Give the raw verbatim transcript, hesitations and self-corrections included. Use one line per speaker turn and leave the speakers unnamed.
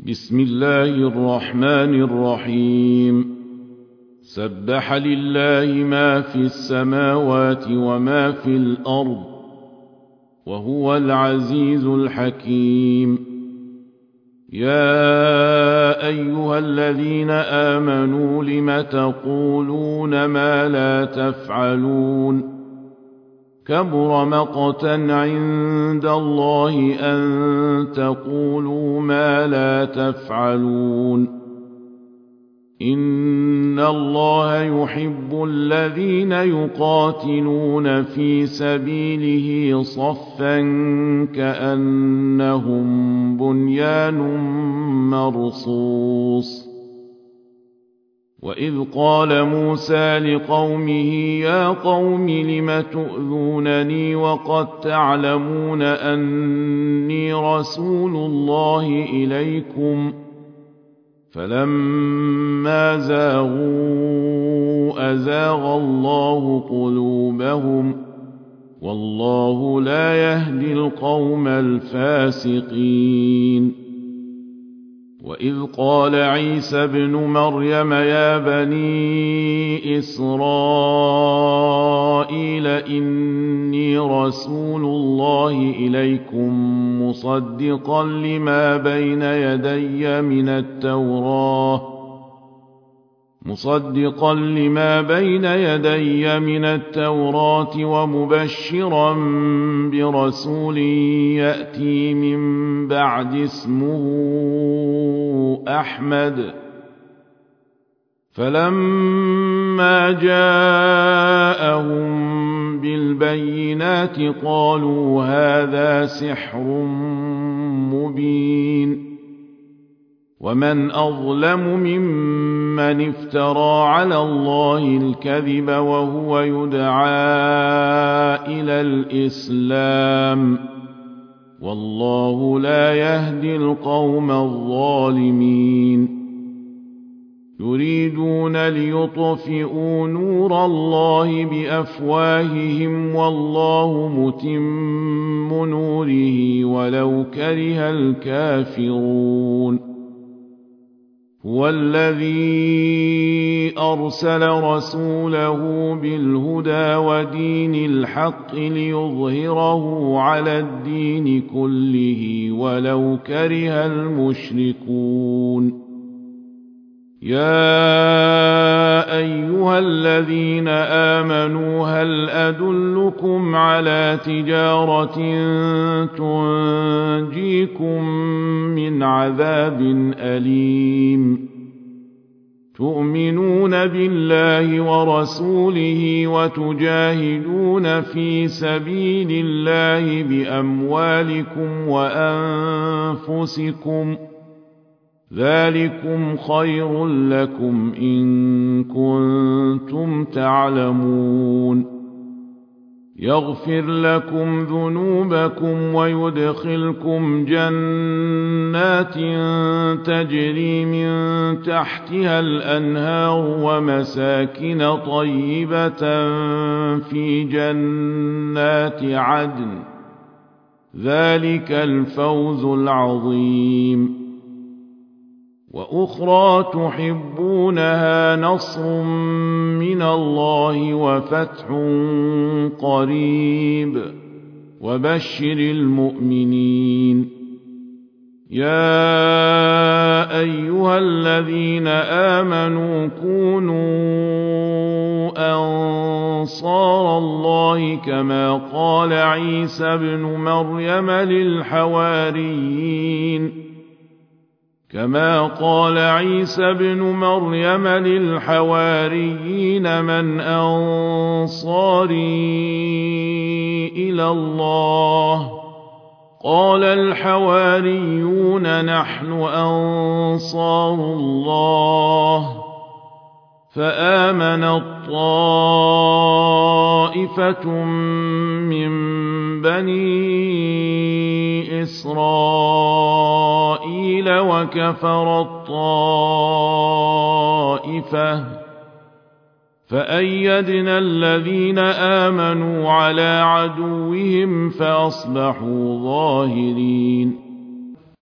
بسم الله الرحمن الرحيم سبح لله ما في السماوات وما في الأرض وهو العزيز الحكيم. يا أيها الذين آمنوا لم تقولون ما لا تفعلون كبر مقتا عند الله أن تقولوا ما لا تفعلون. إن الله يحب الذين يقاتلون في سبيله صفا كأنهم بنيان مرصوص. وإذ قال موسى لقومه يا قوم لم تؤذونني وقد تعلمون أني رسول الله إليكم فلما زاغوا أزاغ الله قلوبهم والله لا يهدي القوم الفاسقين. وإذ قال عيسى ابن مريم يا بني إسرائيل إني رسول الله إليكم مصدقا لما بين يدي من التوراة مصدقا لما بين يدي من التوراة ومبشرا برسول يأتي من بعد اسمه أحمد. فلما جاءهم بالبينات قالوا هذا سحر مبين. ومن أظلم ممن افترى على الله الكذب وهو يدعى إلى الإسلام والله لا يهدي القوم الظالمين. يريدون ليطفئوا نور الله بأفواههم والله متم نوره ولو كره الكافرون. هو الذي أرسل رسوله بالهدى ودين الحق ليظهره على الدين كله ولو كره المشركون. يا أيها الذين آمنوا هل أدلكم على تجارة تنجيكم من عذاب أليم تؤمنون بالله ورسوله وتجاهدون في سبيل الله بأموالكم وأنفسكم ذلكم خير لكم إن كنتم تعلمون. يغفر لكم ذنوبكم ويدخلكم جنات تجري من تحتها الأنهار ومساكن طيبة في جنات عدن ذلك الفوز العظيم. وأخرى تحبونها نصر من الله وفتح قريب وبشر المؤمنين. يا أيها الذين آمنوا كونوا أنصار الله كما قال عيسى ابن مريم للحواريين كما قال عيسى ابن مريم للحواريين من أنصاري إلى الله قال الحواريون نحن أنصار الله. فآمنت طائفة من بني إسرائيل وكفرت طائفة فأيدنا الذين آمنوا على عدوهم فأصبحوا ظاهرين.